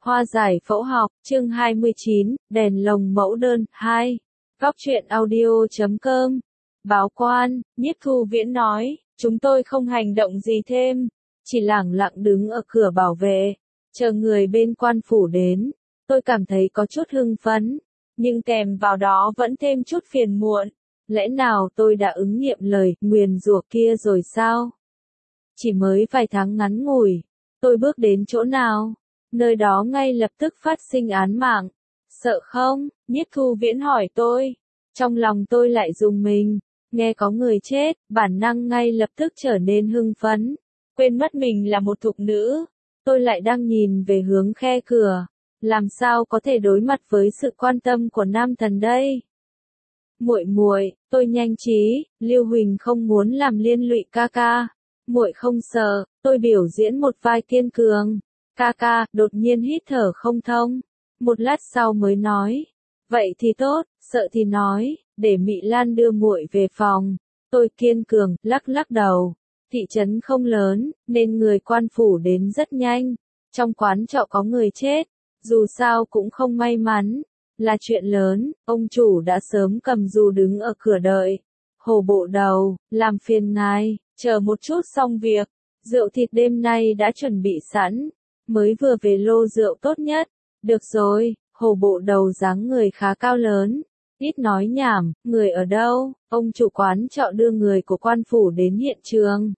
Hoa giải phẫu học, chương 29, đèn lồng mẫu đơn, 2. Góc truyện audio.com. Báo quan, Nhiếp Thu Viễn nói, chúng tôi không hành động gì thêm, chỉ lẳng lặng đứng ở cửa bảo vệ, chờ người bên quan phủ đến. Tôi cảm thấy có chút hưng phấn, nhưng kèm vào đó vẫn thêm chút phiền muộn. Lẽ nào tôi đã ứng nghiệm lời nguyền rủa kia rồi sao? Chỉ mới vài tháng ngắn ngủi, tôi bước đến chỗ nào, nơi đó ngay lập tức phát sinh án mạng. Sợ không? Nhiếp Thu Viễn hỏi tôi. Trong lòng tôi lại rùng mình, nghe có người chết, bản năng ngay lập tức trở nên hưng phấn, quên mất mình là một thục nữ. Tôi lại đang nhìn về hướng khe cửa, làm sao có thể đối mặt với sự quan tâm của nam thần đây? Muội muội, tôi nhanh trí, Lưu Huỳnh không muốn làm liên lụy ca ca. Muội không sợ, tôi biểu diễn một vai kiên cường. Ca ca, đột nhiên hít thở không thông. Một lát sau mới nói, vậy thì tốt, sợ thì nói, để Mị Lan đưa muội về phòng. Tôi kiên cường, lắc lắc đầu. Thị trấn không lớn, nên người quan phủ đến rất nhanh. Trong quán trọ có người chết, dù sao cũng không may mắn. Là chuyện lớn, ông chủ đã sớm cầm dù đứng ở cửa đợi. Hồ Bộ Đầu, làm phiền ngài, chờ một chút xong việc. Rượu thịt đêm nay đã chuẩn bị sẵn, mới vừa về lô rượu tốt nhất. Được rồi, Hồ Bộ Đầu dáng người khá cao lớn. Ít nói nhảm, người ở đâu? Ông chủ quán trọ đưa người của quan phủ đến hiện trường.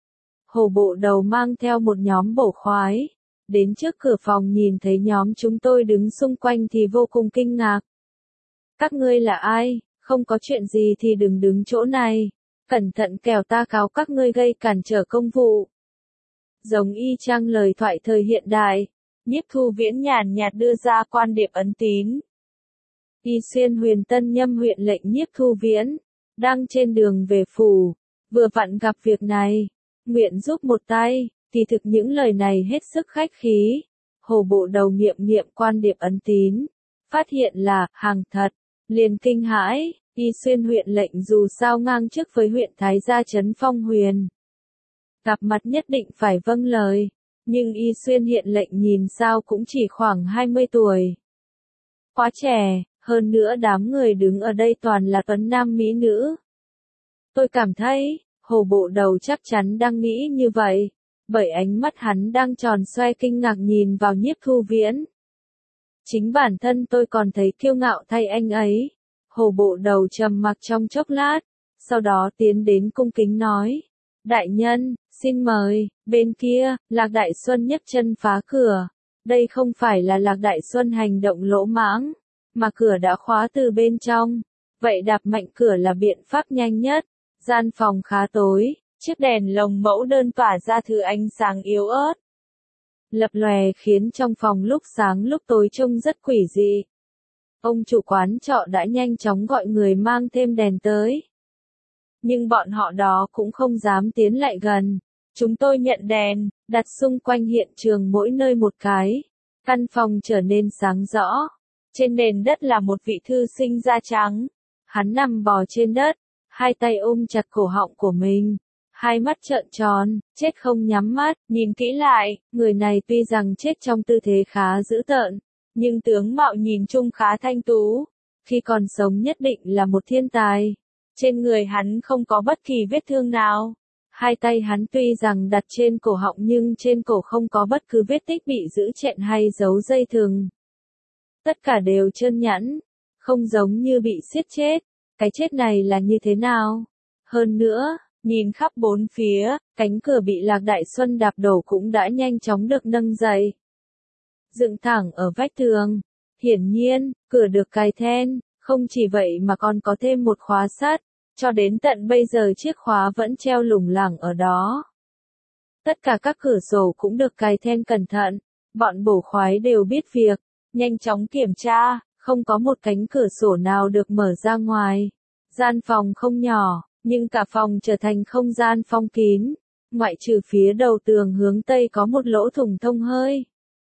Hồ Bộ Đầu mang theo một nhóm bổ khoái. Đến trước cửa phòng nhìn thấy nhóm chúng tôi đứng xung quanh thì vô cùng kinh ngạc. Các ngươi là ai? Không có chuyện gì thì đừng đứng chỗ này. Cẩn thận kẻo ta cáo các ngươi gây cản trở công vụ. Giống y chang lời thoại thời hiện đại. Nhiếp Thu Viễn nhàn nhạt đưa ra quan điểm ấn tín. Y Xuyên Huyền Tân Nhâm huyện lệnh Nhiếp Thu Viễn, đang trên đường về phủ, vừa vặn gặp việc này, nguyện giúp một tay. Thì thực những lời này hết sức khách khí. Hồ Bộ Đầu nghiệm quan điểm ấn tín, phát hiện là hàng thật, liền kinh hãi. Y Xuyên huyện lệnh dù sao ngang chức với huyện Thái Gia trấn Phong Huyền, gặp mặt nhất định phải vâng lời, nhưng Y Xuyên hiện lệnh nhìn sao cũng chỉ khoảng 20 tuổi. Quá trẻ, hơn nữa đám người đứng ở đây toàn là tuấn nam mỹ nữ. Tôi cảm thấy, Hồ Bộ Đầu chắc chắn đang nghĩ như vậy. Bởi ánh mắt hắn đang tròn xoe kinh ngạc nhìn vào Nhiếp Thu Viễn. Chính bản thân tôi còn thấy kiêu ngạo thay anh ấy. Hồ Bộ Đầu trầm mặc trong chốc lát, sau đó tiến đến cung kính nói. Đại nhân, xin mời, bên kia, Lạc Đại Xuân nhấc chân phá cửa. Đây không phải là Lạc Đại Xuân hành động lỗ mãng, mà cửa đã khóa từ bên trong. Vậy đạp mạnh cửa là biện pháp nhanh nhất. Gian phòng khá tối. Chiếc đèn lồng mẫu đơn tỏa ra thứ ánh sáng yếu ớt, lập lòe khiến trong phòng lúc sáng lúc tối trông rất quỷ dị. Ông chủ quán trọ đã nhanh chóng gọi người mang thêm đèn tới. Nhưng bọn họ đó cũng không dám tiến lại gần. Chúng tôi nhận đèn, đặt xung quanh hiện trường mỗi nơi một cái. Căn phòng trở nên sáng rõ. Trên nền đất là một vị thư sinh da trắng. Hắn nằm bò trên đất, hai tay ôm chặt cổ họng của mình. Hai mắt trợn tròn, chết không nhắm mắt, nhìn kỹ lại, người này tuy rằng chết trong tư thế khá dữ tợn, nhưng tướng mạo nhìn chung khá thanh tú, khi còn sống nhất định là một thiên tài. Trên người hắn không có bất kỳ vết thương nào. Hai tay hắn tuy rằng đặt trên cổ họng nhưng trên cổ không có bất cứ vết tích bị giữ chẹn hay giấu dây thừng. Tất cả đều trơn nhẵn, không giống như bị siết chết. Cái chết này là như thế nào? Hơn nữa, nhìn khắp bốn phía, cánh cửa bị Lạc Đại Xuân đạp đổ cũng đã nhanh chóng được nâng dậy, dựng thẳng ở vách tường. Hiển nhiên, cửa được cài then, không chỉ vậy mà còn có thêm một khóa sắt, cho đến tận bây giờ chiếc khóa vẫn treo lủng lẳng ở đó. Tất cả các cửa sổ cũng được cài then cẩn thận, bọn bổ khoái đều biết việc, nhanh chóng kiểm tra, không có một cánh cửa sổ nào được mở ra ngoài. Gian phòng không nhỏ, nhưng cả phòng trở thành không gian phong kín, ngoại trừ phía đầu tường hướng tây có một lỗ thủng thông hơi.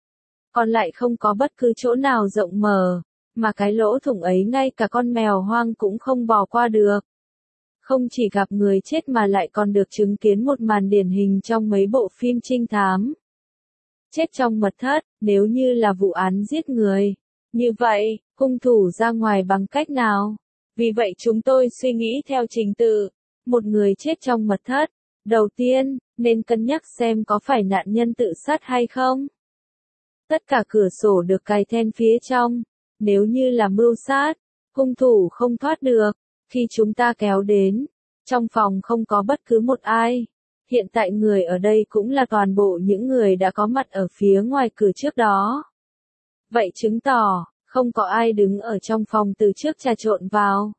Còn lại không có bất cứ chỗ nào rộng mở, mà cái lỗ thủng ấy ngay cả con mèo hoang cũng không bò qua được. Không chỉ gặp người chết mà lại còn được chứng kiến một màn điển hình trong mấy bộ phim trinh thám. chết trong mật thất, nếu như là vụ án giết người. Như vậy, hung thủ ra ngoài bằng cách nào? Vì vậy chúng tôi suy nghĩ theo trình tự. Một người chết trong mật thất. Đầu tiên, nên cân nhắc xem có phải nạn nhân tự sát hay không. Tất cả cửa sổ được cài then phía trong. Nếu như là mưu sát, hung thủ không thoát được. Khi chúng ta kéo đến, trong phòng không có bất cứ một ai. Hiện tại người ở đây cũng là toàn bộ những người đã có mặt ở phía ngoài cửa trước đó. Vậy chứng tỏ, không có ai đứng ở trong phòng từ trước trà trộn vào.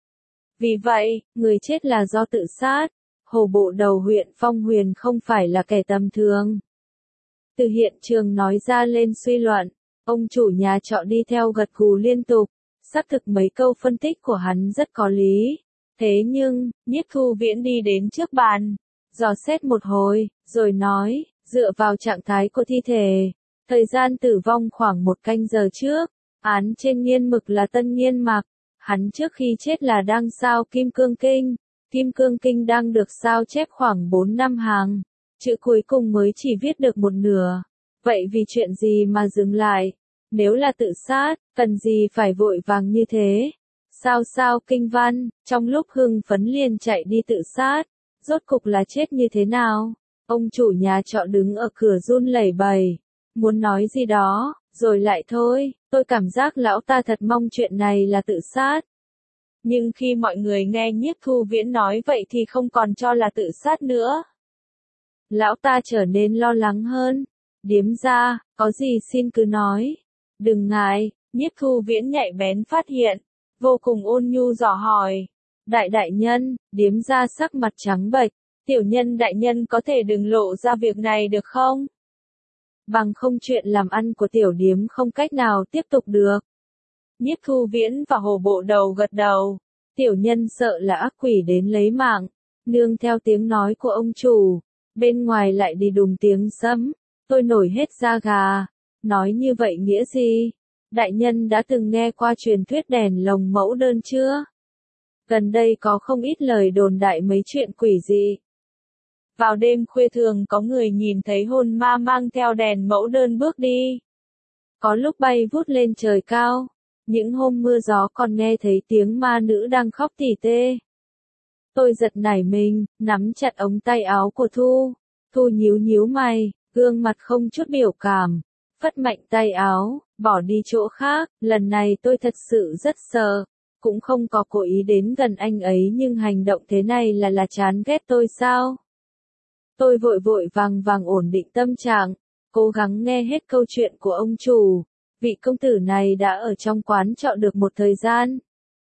Vì vậy, người chết là do tự sát. Hồ Bộ Đầu huyện Phong Huyền không phải là kẻ tầm thường. Từ hiện trường nói ra lên suy luận, ông chủ nhà trọ đi theo gật gù liên tục, xác thực mấy câu phân tích của hắn rất có lý. Thế nhưng, Nhiếp Thu Viễn đi đến trước bàn, dò xét một hồi, rồi nói, dựa vào trạng thái của thi thể, thời gian tử vong khoảng 1 canh giờ trước, án trên nghiên mực là Tân Nghiên Mạc, hắn trước khi chết là đang sao Kim Cương Kinh. Kim Cương Kinh đang được sao chép khoảng 4-5 hàng, chữ cuối cùng mới chỉ viết được một nửa. Vậy vì chuyện gì mà dừng lại? Nếu là tự sát, cần gì phải vội vàng như thế? Sao kinh văn, trong lúc hưng phấn liền chạy đi tự sát, rốt cục là chết như thế nào? Ông chủ nhà trọ đứng ở cửa run lẩy bẩy, muốn nói gì đó, rồi lại thôi, tôi cảm giác lão ta thật mong chuyện này là tự sát. Nhưng khi mọi người nghe Nhiếp Thu Viễn nói vậy thì không còn cho là tự sát nữa. Lão ta trở nên lo lắng hơn. Điếm gia, có gì xin cứ nói. Đừng ngại, Nhiếp Thu Viễn nhạy bén phát hiện, vô cùng ôn nhu dò hỏi. Đại nhân, điếm gia sắc mặt trắng bệch, tiểu nhân đại nhân có thể đừng lộ ra việc này được không? Bằng không chuyện làm ăn của tiểu điếm không cách nào tiếp tục được. Nhiếp Thu Viễn và Hồ Bộ Đầu gật đầu. Tiểu nhân sợ là ác quỷ đến lấy mạng. Nương theo tiếng nói của ông chủ, bên ngoài lại đi đùng tiếng sấm. Tôi nổi hết da gà. Nói như vậy nghĩa gì? Đại nhân đã từng nghe qua truyền thuyết đèn lồng mẫu đơn chưa? Gần đây có không ít lời đồn đại mấy chuyện quỷ dị. Vào đêm khuya thường có người nhìn thấy hồn ma mang theo đèn mẫu đơn bước đi. Có lúc bay vút lên trời cao. Những hôm mưa gió còn nghe thấy tiếng ma nữ đang khóc tỉ tê. Tôi giật nảy mình, nắm chặt ống tay áo của Thu. Thu nhíu nhíu mày, gương mặt không chút biểu cảm. Phất mạnh tay áo, bỏ đi chỗ khác. Lần này tôi thật sự rất sợ. Cũng không có cố ý đến gần anh ấy nhưng hành động thế này là chán ghét tôi sao? Tôi vội vội vàng ổn định tâm trạng, cố gắng nghe hết câu chuyện của ông chủ. Vị công tử này đã ở trong quán trọ được một thời gian.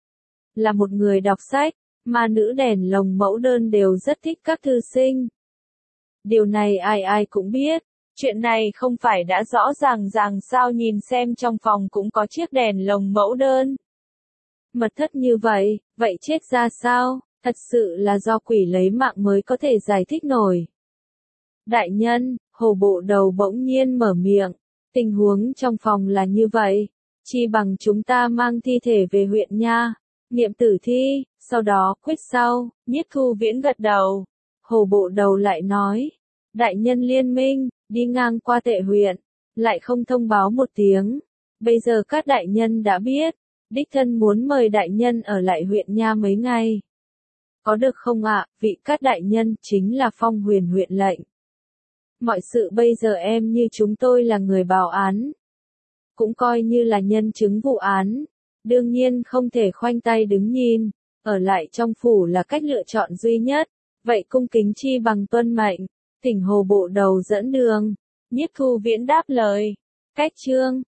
Là một người đọc sách, ma nữ đèn lồng mẫu đơn đều rất thích các thư sinh. Điều này ai cũng biết. Chuyện này không phải đã rõ ràng sao, nhìn xem trong phòng cũng có chiếc đèn lồng mẫu đơn. Mật thất như vậy, vậy chết ra sao? Thật sự là do quỷ lấy mạng mới có thể giải thích nổi. Đại nhân, Hồ Bộ Đầu bỗng nhiên mở miệng. Tình huống trong phòng là như vậy. Chi bằng chúng ta mang thi thể về huyện nha. Nghiệm tử thi, sau đó quyết sau. Nhiếp Thu Viễn gật đầu. Hồ Bộ Đầu lại nói. Đại nhân liên minh, đi ngang qua Tệ huyện. Lại không thông báo một tiếng. Bây giờ các đại nhân đã biết. Đích thân muốn mời đại nhân ở lại huyện nha mấy ngày. Có được không ạ? Vị các đại nhân chính là Phong Huyền huyện lệnh. Mọi sự bây giờ em như chúng tôi là người báo án. Cũng coi như là nhân chứng vụ án. Đương nhiên không thể khoanh tay đứng nhìn. Ở lại trong phủ là cách lựa chọn duy nhất. Vậy cung kính chi bằng tuân mệnh. Thỉnh Hồ Bộ Đầu dẫn đường. Nhiếp Thu Viễn đáp lời. Cách chương